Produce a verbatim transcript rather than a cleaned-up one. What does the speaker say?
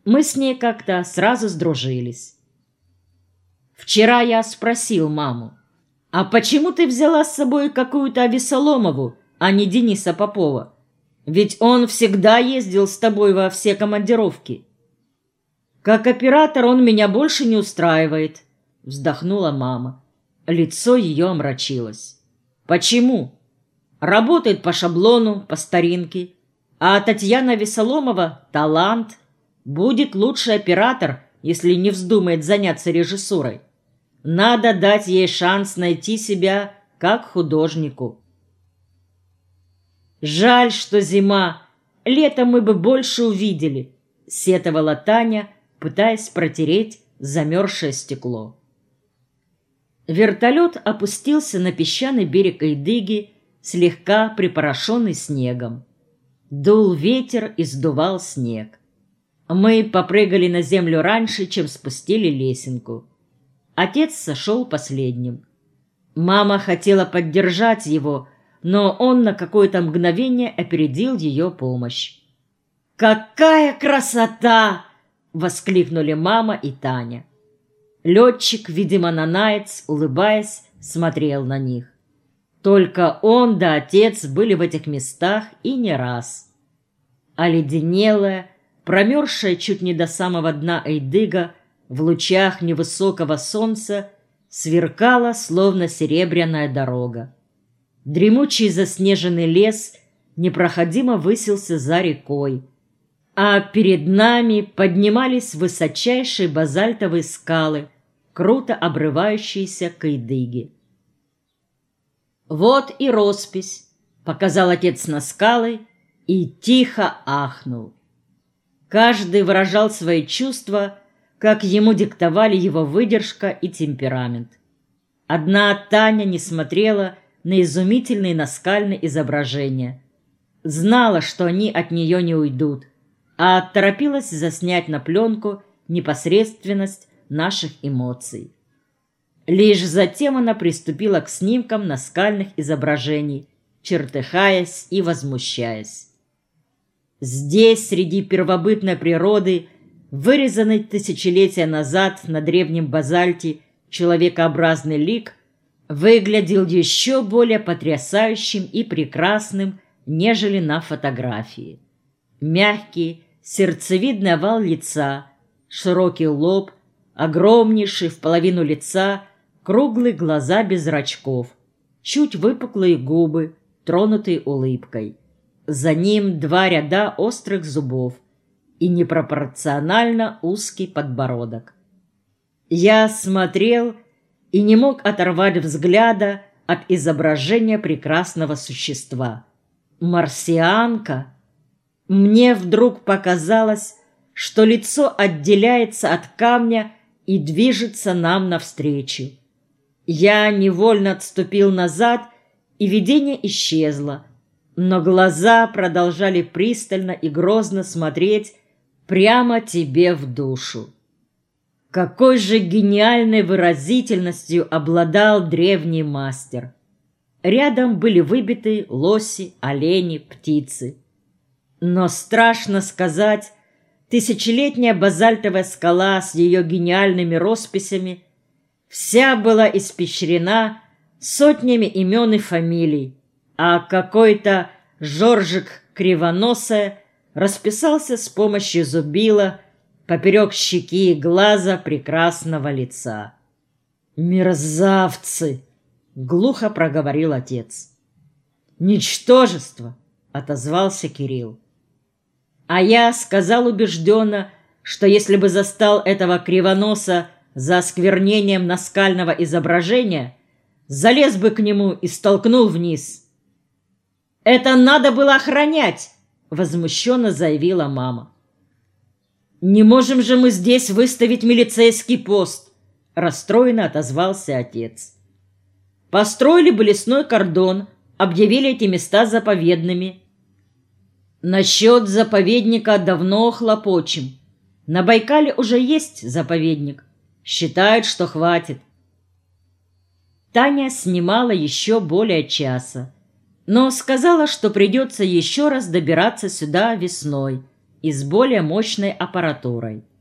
Мы с ней как-то сразу сдружились. Вчера я спросил маму: «А почему ты взяла с собой какую-то Весоломову, а не Дениса Попова? Ведь он всегда ездил с тобой во все командировки». «Как оператор он меня больше не устраивает», — вздохнула мама. Лицо ее омрачилось. «Почему? Работает по шаблону, по старинке. А Татьяна Весоломова — талант. Будет лучший оператор, если не вздумает заняться режиссурой. Надо дать ей шанс найти себя как художнику». «Жаль, что зима. Летом мы бы больше увидели», — сетовала Таня, пытаясь протереть замерзшее стекло. Вертолет опустился на песчаный берег Эйдыги, слегка припорошенный снегом. Дул ветер и сдувал снег. Мы попрыгали на землю раньше, чем спустили лесенку. Отец сошел последним. Мама хотела поддержать его, но он на какое-то мгновение опередил ее помощь. «Какая красота!» — воскликнули мама и Таня. Летчик, видимо, нанаец, улыбаясь, смотрел на них. Только он да отец были в этих местах и не раз. Оледенелая, промерзшая чуть не до самого дна Эйдыга, в лучах невысокого солнца сверкала, словно серебряная дорога. Дремучий заснеженный лес непроходимо высился за рекой, а перед нами поднимались высочайшие базальтовые скалы, круто обрывающиеся к Эйдыге. «Вот и роспись», — показал отец на скалы и тихо ахнул. Каждый выражал свои чувства, как ему диктовали его выдержка и темперамент. Одна Таня не смотрела на изумительные наскальные изображения. Знала, что они от нее не уйдут, а торопилась заснять на пленку непосредственность наших эмоций. Лишь затем она приступила к снимкам наскальных изображений, чертыхаясь и возмущаясь. Здесь, среди первобытной природы, вырезанный тысячелетия назад на древнем базальте человекообразный лик выглядел еще более потрясающим и прекрасным, нежели на фотографии. Мягкий, сердцевидный овал лица, широкий лоб, огромнейший в половину лица, круглые глаза без зрачков, чуть выпуклые губы, тронутые улыбкой. За ним два ряда острых зубов и непропорционально узкий подбородок. Я смотрел и не мог оторвать взгляда от изображения прекрасного существа. Марсианка. Мне вдруг показалось, что лицо отделяется от камня и движется нам навстречу. Я невольно отступил назад, и видение исчезло, но глаза продолжали пристально и грозно смотреть прямо тебе в душу. Какой же гениальной выразительностью обладал древний мастер! Рядом были выбиты лоси, олени, птицы. Но страшно сказать, тысячелетняя базальтовая скала с ее гениальными росписями вся была испещрена сотнями имен и фамилий, а какой-то Жоржик Кривоносая расписался с помощью зубила поперек щеки и глаза прекрасного лица. «Мерзавцы!» — глухо проговорил отец. «Ничтожество!» — отозвался Кирилл. А я сказал убежденно, что если бы застал этого Кривоноса за осквернением наскального изображения, залез бы к нему и столкнул вниз. «Это надо было охранять!» — возмущенно заявила мама. «Не можем же мы здесь выставить милицейский пост!» — расстроенно отозвался отец. «Построили бы лесной кордон, объявили эти места заповедными». «Насчет заповедника давно хлопочем. На Байкале уже есть заповедник. Считают, что хватит». Таня снимала еще более часа, но сказала, что придется еще раз добираться сюда весной, и с более мощной аппаратурой.